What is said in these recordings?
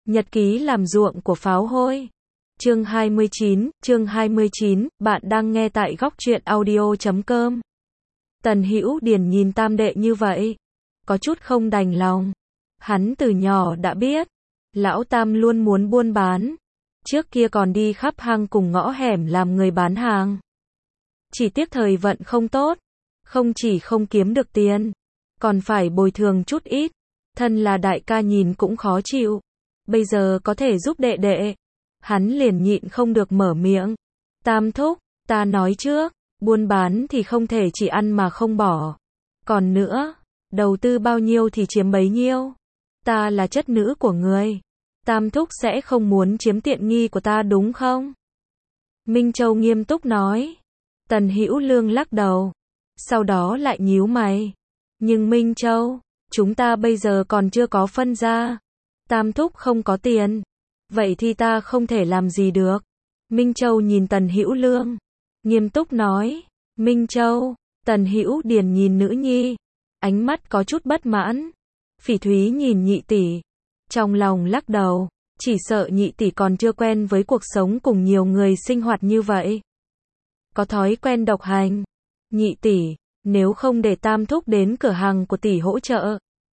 Nhật ký làm ruộng của pháo hôi. Chương 29, bạn đang nghe tại góc truyện audio.com. Tần Hữu Điền nhìn tam đệ như vậy, có chút không đành lòng. Hắn từ nhỏ đã biết, lão tam luôn muốn buôn bán. Trước kia còn đi khắp hang cùng ngõ hẻm làm người bán hàng. Chỉ tiếc thời vận không tốt, không chỉ không kiếm được tiền, còn phải bồi thường chút ít. Thân là đại ca nhìn cũng khó chịu. Bây giờ có thể giúp đệ đệ, hắn liền nhịn không được mở miệng. Tam thúc, ta nói trước, buôn bán thì không thể chỉ ăn mà không bỏ. Còn nữa, đầu tư bao nhiêu thì chiếm bấy nhiêu. Ta là chất nữ của người. Tam thúc sẽ không muốn chiếm tiện nghi của ta đúng không? Minh Châu nghiêm túc nói. Tần Hữu Lương lắc đầu, sau đó lại nhíu mày. Nhưng Minh Châu, chúng ta bây giờ còn chưa có phân gia. Tam thúc không có tiền, vậy thì ta không thể làm gì được. Minh Châu nhìn Tần Hữu Lương, nghiêm túc nói. Minh Châu, Tần Hữu Điền nhìn nữ nhi, ánh mắt có chút bất mãn. Phỉ Thúy nhìn nhị tỷ, trong lòng lắc đầu, chỉ sợ nhị tỷ còn chưa quen với cuộc sống cùng nhiều người sinh hoạt như vậy. Có thói quen độc hành. Nhị tỷ, nếu không để tam thúc đến cửa hàng của tỷ hỗ trợ.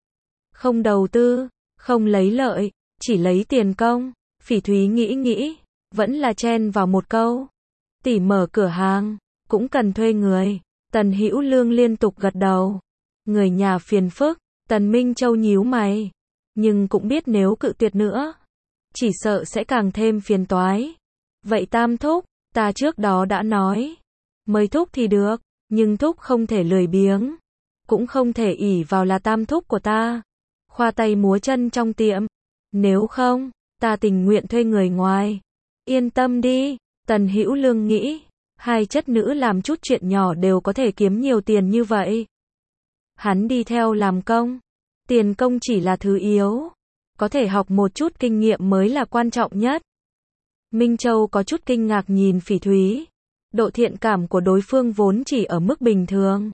Không đầu tư, không lấy lợi, chỉ lấy tiền công. Phỉ Thúy nghĩ, vẫn là chen vào một câu. Tỷ mở cửa hàng, cũng cần thuê người. Tần Hữu Lương liên tục gật đầu. Người nhà phiền phức. Tần Minh Châu nhíu mày, nhưng cũng biết nếu cự tuyệt nữa, chỉ sợ sẽ càng thêm phiền toái. Vậy tam thúc, ta trước đó đã nói, mời thúc thì được, nhưng thúc không thể lười biếng, cũng không thể ỷ vào là tam thúc của ta, khoa tay múa chân trong tiệm. Nếu không, ta tình nguyện thuê người ngoài. Yên tâm đi, Tần Hữu Lương nghĩ, hai chất nữ làm chút chuyện nhỏ đều có thể kiếm nhiều tiền như vậy. Hắn đi theo làm công, tiền công chỉ là thứ yếu, có thể học một chút kinh nghiệm mới là quan trọng nhất. Minh Châu có chút kinh ngạc nhìn Phỉ Thúy, độ thiện cảm của đối phương vốn chỉ ở mức bình thường,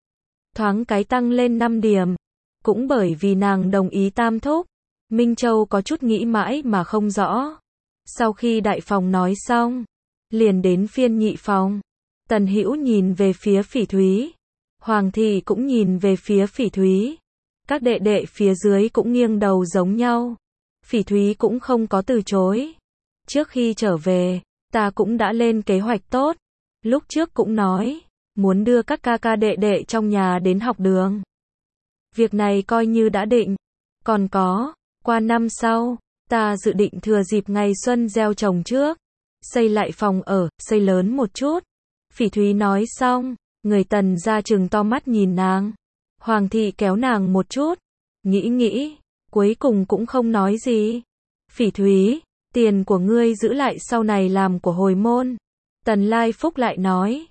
thoáng cái tăng lên 5 điểm, cũng bởi vì nàng đồng ý tam thúc. Minh Châu có chút nghĩ mãi mà không rõ. Sau khi đại phòng nói xong, liền đến phiên nhị phòng. Tần Hữu nhìn về phía Phỉ Thúy, Hoàng thị cũng nhìn về phía Phỉ Thúy. Các đệ đệ phía dưới cũng nghiêng đầu giống nhau. Phỉ Thúy cũng không có từ chối. Trước khi trở về, ta cũng đã lên kế hoạch tốt. Lúc trước cũng nói, muốn đưa các ca ca đệ đệ trong nhà đến học đường. Việc này coi như đã định. Còn có, qua năm sau, ta dự định thừa dịp ngày xuân gieo trồng trước, xây lại phòng ở, xây lớn một chút. Phỉ Thúy nói xong, người Tần ra trừng to mắt nhìn nàng. Hoàng thị kéo nàng một chút, nghĩ, cuối cùng cũng không nói gì. Phỉ Thúy, tiền của ngươi giữ lại sau này làm của hồi môn. Tần Lai Phúc lại nói,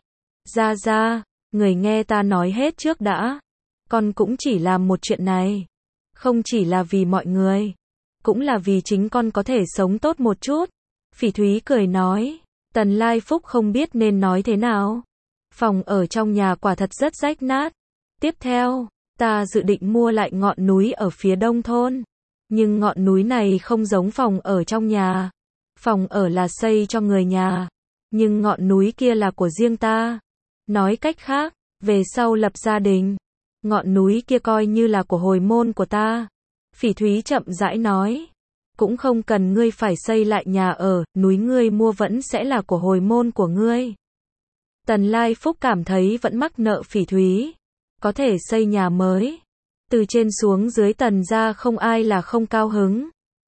ra, người nghe ta nói hết trước đã. Con cũng chỉ làm một chuyện này, không chỉ là vì mọi người, cũng là vì chính con có thể sống tốt một chút. Phỉ Thúy cười nói. Tần Lai Phúc không biết nên nói thế nào. Phòng ở trong nhà quả thật rất rách nát. Tiếp theo, ta dự định mua lại ngọn núi ở phía đông thôn. Nhưng ngọn núi này không giống phòng ở trong nhà. Phòng ở là xây cho người nhà, nhưng ngọn núi kia là của riêng ta. Nói cách khác, về sau lập gia đình, ngọn núi kia coi như là của hồi môn của ta. Phỉ Thúy chậm rãi nói. Cũng không cần ngươi phải xây lại nhà ở, núi ngươi mua vẫn sẽ là của hồi môn của ngươi. Tần Lai Phúc cảm thấy vẫn mắc nợ Phỉ Thúy, có thể xây nhà mới. Từ trên xuống dưới Tần gia không ai là không cao hứng.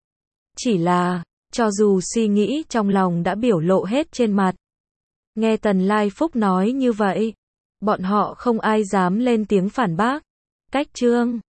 Chỉ là, cho dù suy nghĩ trong lòng đã biểu lộ hết trên mặt. Nghe Tần Lai Phúc nói như vậy, bọn họ không ai dám lên tiếng phản bác. Cách chương